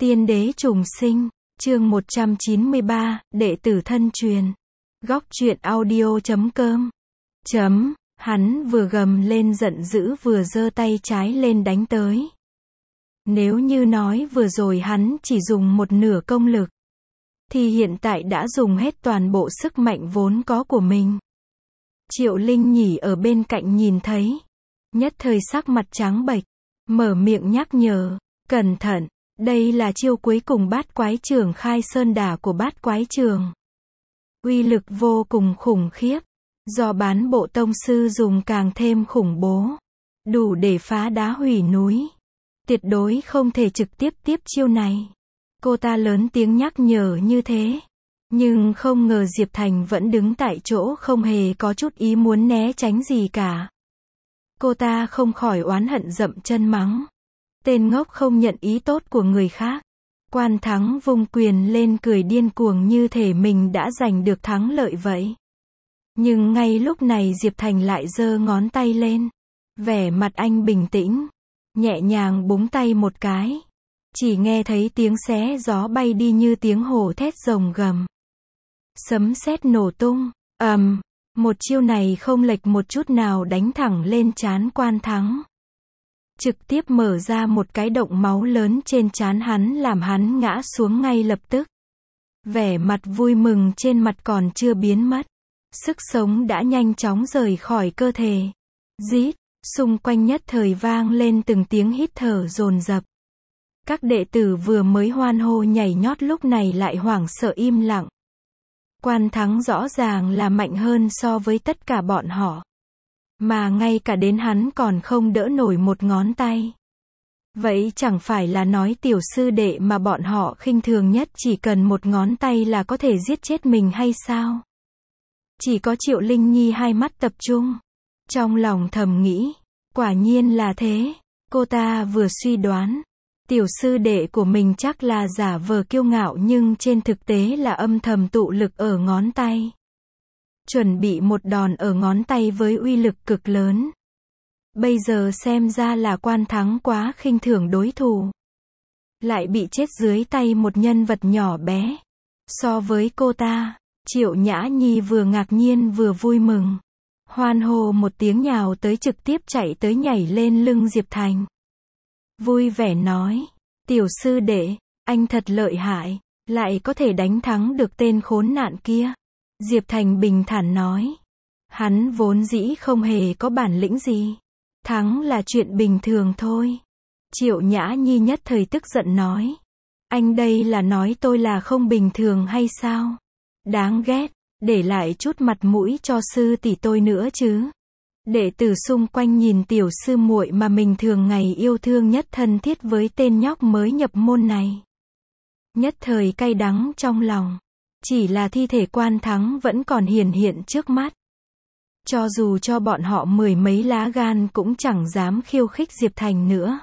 Tiên đế trùng sinh, chương 193, đệ tử thân truyền. Góc truyện audio.com. Hắn vừa gầm lên giận dữ vừa giơ tay trái lên đánh tới. Nếu như nói vừa rồi hắn chỉ dùng một nửa công lực, thì hiện tại đã dùng hết toàn bộ sức mạnh vốn có của mình. Triệu Linh Nhỉ ở bên cạnh nhìn thấy, nhất thời sắc mặt trắng bệch, mở miệng nhắc nhở, cẩn thận, đây là chiêu cuối cùng Bát Quái Trường Khai Sơn Đả của Bát Quái Trường. Uy lực vô cùng khủng khiếp, do Bán Bộ Tông Sư dùng càng thêm khủng bố, đủ để phá đá hủy núi. Tuyệt đối không thể trực tiếp tiếp chiêu này. Cô ta lớn tiếng nhắc nhở như thế, nhưng không ngờ Diệp Thành vẫn đứng tại chỗ không hề có chút ý muốn né tránh gì cả. Cô ta không khỏi oán hận dậm chân mắng. Tên ngốc không nhận ý tốt của người khác. Quan Thắng vung quyền lên cười điên cuồng như thể mình đã giành được thắng lợi vậy. Nhưng ngay lúc này Diệp Thành lại giơ ngón tay lên. Vẻ mặt anh bình tĩnh, nhẹ nhàng búng tay một cái. Chỉ nghe thấy tiếng xé gió bay đi như tiếng hổ thét rồng gầm. Sấm sét nổ tung, một chiêu này không lệch một chút nào đánh thẳng lên trán Quan Thắng. Trực tiếp mở ra một cái động máu lớn trên trán hắn làm hắn ngã xuống ngay lập tức. Vẻ mặt vui mừng trên mặt còn chưa biến mất. Sức sống đã nhanh chóng rời khỏi cơ thể. Rít, xung quanh nhất thời vang lên từng tiếng hít thở dồn dập. Các đệ tử vừa mới hoan hô nhảy nhót lúc này lại hoảng sợ im lặng. Quan Thắng rõ ràng là mạnh hơn so với tất cả bọn họ. Mà ngay cả đến hắn còn không đỡ nổi một ngón tay. Vậy chẳng phải là nói tiểu sư đệ mà bọn họ khinh thường nhất chỉ cần một ngón tay là có thể giết chết mình hay sao? Chỉ có Triệu Linh Nhi hai mắt tập trung. Trong lòng thầm nghĩ, quả nhiên là thế. Cô ta vừa suy đoán, tiểu sư đệ của mình chắc là giả vờ kiêu ngạo nhưng trên thực tế là âm thầm tụ lực ở ngón tay. Chuẩn bị một đòn ở ngón tay với uy lực cực lớn. Bây giờ xem ra là Quan Thắng quá khinh thường đối thủ. Lại bị chết dưới tay một nhân vật nhỏ bé. So với cô ta, Triệu Nhã Nhi vừa ngạc nhiên vừa vui mừng. Hoan hô một tiếng nhào tới trực tiếp chạy tới nhảy lên lưng Diệp Thành. Vui vẻ nói, tiểu sư đệ, anh thật lợi hại, lại có thể đánh thắng được tên khốn nạn kia. Diệp Thành bình thản nói. Hắn vốn dĩ không hề có bản lĩnh gì. Thắng là chuyện bình thường thôi. Triệu Nhã Nhi nhất thời tức giận nói. Anh đây là nói tôi là không bình thường hay sao? Đáng ghét, để lại chút mặt mũi cho sư tỷ tôi nữa chứ. Đệ tử xung quanh nhìn tiểu sư muội mà mình thường ngày yêu thương nhất thân thiết với tên nhóc mới nhập môn này. Nhất thời cay đắng trong lòng. Chỉ là thi thể Quan Thắng vẫn còn hiển hiện trước mắt. Cho dù cho bọn họ mười mấy lá gan cũng chẳng dám khiêu khích Diệp Thành nữa.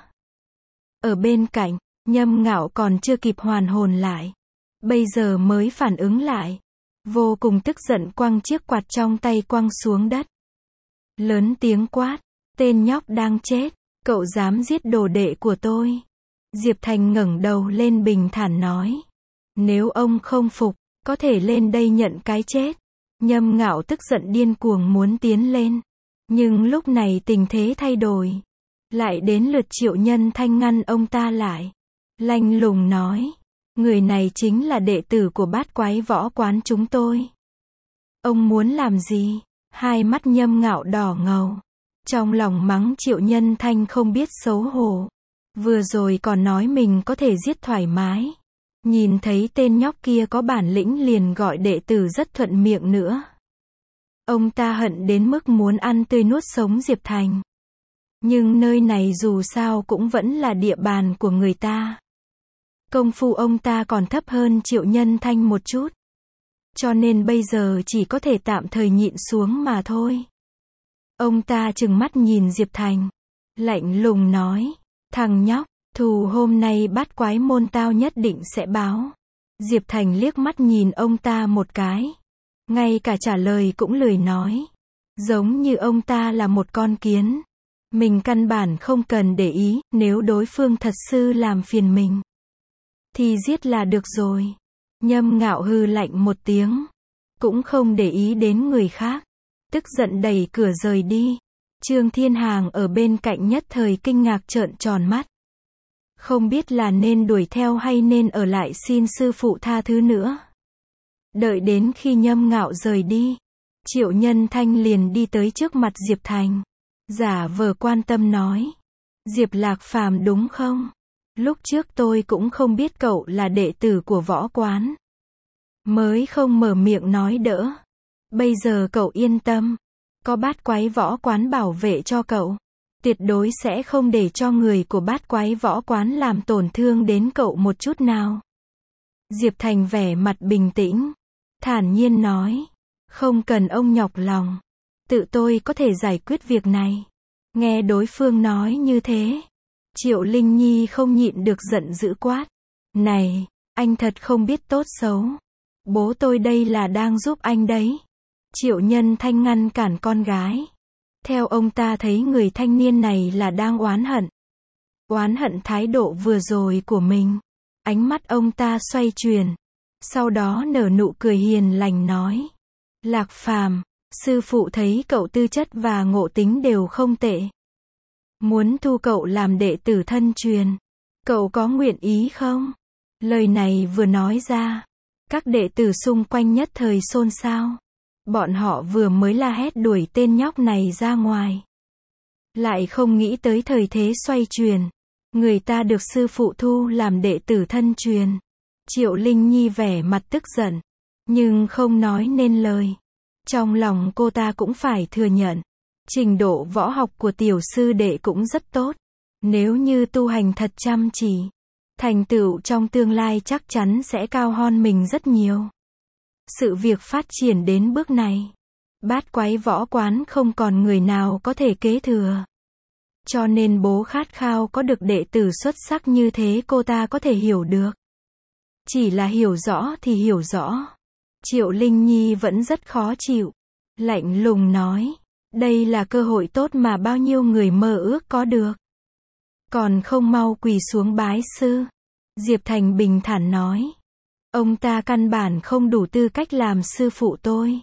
Ở bên cạnh, Nhâm Ngạo còn chưa kịp hoàn hồn lại. Bây giờ mới phản ứng lại. Vô cùng tức giận quăng chiếc quạt trong tay quăng xuống đất. Lớn tiếng quát, tên nhóc đang chết, cậu dám giết đồ đệ của tôi. Diệp Thành ngẩng đầu lên bình thản nói. Nếu ông không phục, có thể lên đây nhận cái chết. Nhâm Ngạo tức giận điên cuồng muốn tiến lên. Nhưng lúc này tình thế thay đổi. Lại đến lượt Triệu Nhân Thanh ngăn ông ta lại. Lạnh lùng nói. Người này chính là đệ tử của Bát Quái Võ Quán chúng tôi. Ông muốn làm gì? Hai mắt Nhâm Ngạo đỏ ngầu. Trong lòng mắng Triệu Nhân Thanh không biết xấu hổ. Vừa rồi còn nói mình có thể giết thoải mái. Nhìn thấy tên nhóc kia có bản lĩnh liền gọi đệ tử rất thuận miệng nữa. Ông ta hận đến mức muốn ăn tươi nuốt sống Diệp Thành. Nhưng nơi này dù sao cũng vẫn là địa bàn của người ta. Công phu ông ta còn thấp hơn Triệu Nhân Thanh một chút. Cho nên bây giờ chỉ có thể tạm thời nhịn xuống mà thôi. Ông ta trừng mắt nhìn Diệp Thành. Lạnh lùng nói. Thằng nhóc, thù hôm nay Bát Quái môn tao nhất định sẽ báo. Diệp Thành liếc mắt nhìn ông ta một cái. Ngay cả trả lời cũng lười nói. Giống như ông ta là một con kiến. Mình căn bản không cần để ý, nếu đối phương thật sự làm phiền mình. thì giết là được rồi. Nhâm Ngạo hừ lạnh một tiếng, cũng không để ý đến người khác, tức giận đẩy cửa rời đi. Trương Thiên Hàng ở bên cạnh nhất thời kinh ngạc trợn tròn mắt. Không biết là nên đuổi theo hay nên ở lại xin sư phụ tha thứ nữa. Đợi đến khi Nhâm Ngạo rời đi, Triệu Nhân Thanh liền đi tới trước mặt Diệp Thành. Giả vờ quan tâm nói. Diệp Lạc Phàm đúng không? Lúc trước tôi cũng không biết cậu là đệ tử của võ quán. Mới không mở miệng nói đỡ. Bây giờ cậu yên tâm. Có bát quái võ quán bảo vệ cho cậu. Tuyệt đối sẽ không để cho người của bát quái võ quán làm tổn thương đến cậu một chút nào. Diệp Thành vẻ mặt bình tĩnh, thản nhiên nói. Không cần ông nhọc lòng. Tự tôi có thể giải quyết việc này. Nghe đối phương nói như thế, Triệu Linh Nhi không nhịn được giận dữ quát. Này, anh thật không biết tốt xấu. Bố tôi đây là đang giúp anh đấy. Triệu Nhân Thanh ngăn cản con gái. Theo ông ta thấy người thanh niên này là đang oán hận. Oán hận thái độ vừa rồi của mình. Ánh mắt ông ta xoay chuyển. Sau đó nở nụ cười hiền lành nói. Lạc Phàm, sư phụ thấy cậu tư chất và ngộ tính đều không tệ. Muốn thu cậu làm đệ tử thân truyền. Cậu có nguyện ý không? Lời này vừa nói ra, các đệ tử xung quanh nhất thời xôn xao. Bọn họ vừa mới la hét đuổi tên nhóc này ra ngoài. Lại không nghĩ tới thời thế xoay chuyển. Người ta được sư phụ thu làm đệ tử thân truyền. Triệu Linh Nhi vẻ mặt tức giận, nhưng không nói nên lời. Trong lòng cô ta cũng phải thừa nhận. Trình độ võ học của tiểu sư đệ cũng rất tốt. Nếu như tu hành thật chăm chỉ, thành tựu trong tương lai chắc chắn sẽ cao hơn mình rất nhiều. Sự việc phát triển đến bước này, bát quái võ quán không còn người nào có thể kế thừa. Cho nên bố khát khao có được đệ tử xuất sắc như thế cô ta có thể hiểu được. Chỉ là hiểu rõ thì hiểu rõ. Triệu Linh Nhi vẫn rất khó chịu. Lạnh lùng nói. Đây là cơ hội tốt mà bao nhiêu người mơ ước có được. Còn không mau quỳ xuống bái sư. Diệp Thành bình thản nói. Ông ta căn bản không đủ tư cách làm sư phụ tôi.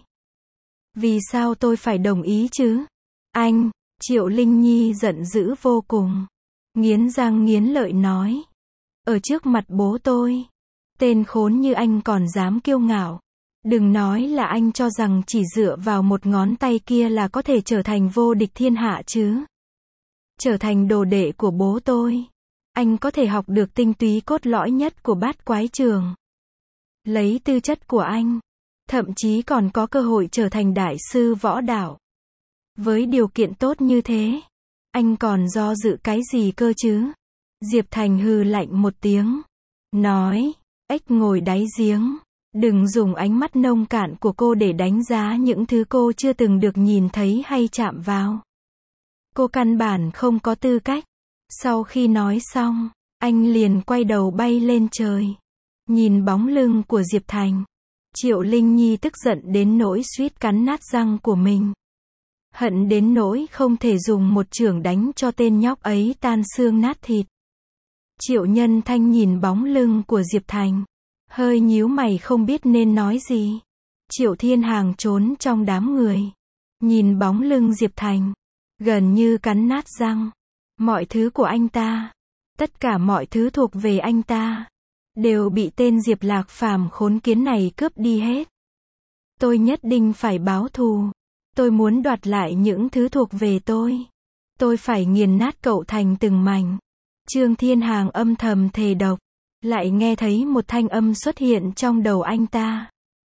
Vì sao tôi phải đồng ý chứ? Anh, Triệu Linh Nhi giận dữ vô cùng. Nghiến răng nghiến lợi nói. Ở trước mặt bố tôi, tên khốn như anh còn dám kiêu ngạo. Đừng nói là anh cho rằng chỉ dựa vào một ngón tay kia là có thể trở thành vô địch thiên hạ chứ. Trở thành đồ đệ của bố tôi, anh có thể học được tinh túy cốt lõi nhất của bát quái trường. Lấy tư chất của anh, thậm chí còn có cơ hội trở thành đại sư võ đạo. Với điều kiện tốt như thế, anh còn do dự cái gì cơ chứ? Diệp Thành hừ lạnh một tiếng, nói, ếch ngồi đáy giếng. Đừng dùng ánh mắt nông cạn của cô để đánh giá những thứ cô chưa từng được nhìn thấy hay chạm vào. Cô căn bản không có tư cách. Sau khi nói xong, anh liền quay đầu bay lên trời. Nhìn bóng lưng của Diệp Thành, Triệu Linh Nhi tức giận đến nỗi suýt cắn nát răng của mình. Hận đến nỗi không thể dùng một chưởng đánh cho tên nhóc ấy tan xương nát thịt. Triệu Nhân Thanh nhìn bóng lưng của Diệp Thành, hơi nhíu mày không biết nên nói gì. Triệu Thiên Hàng trốn trong đám người, nhìn bóng lưng Diệp Thành, gần như cắn nát răng. Mọi thứ của anh ta, tất cả mọi thứ thuộc về anh ta, đều bị tên Diệp Lạc Phàm khốn kiến này cướp đi hết. Tôi nhất định phải báo thù. Tôi muốn đoạt lại những thứ thuộc về tôi. Tôi phải nghiền nát cậu thành từng mảnh. Trương Thiên Hàng âm thầm thề độc. Lại nghe thấy một thanh âm xuất hiện trong đầu anh ta.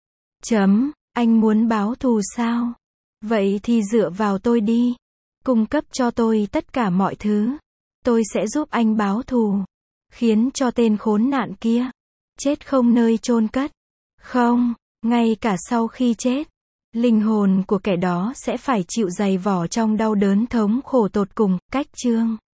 Anh muốn báo thù sao? Vậy thì dựa vào tôi đi. Cung cấp cho tôi tất cả mọi thứ. Tôi sẽ giúp anh báo thù. Khiến cho tên khốn nạn kia chết không nơi chôn cất. Không, ngay cả sau khi chết, linh hồn của kẻ đó sẽ phải chịu dày vò trong đau đớn thống khổ tột cùng. Cách chương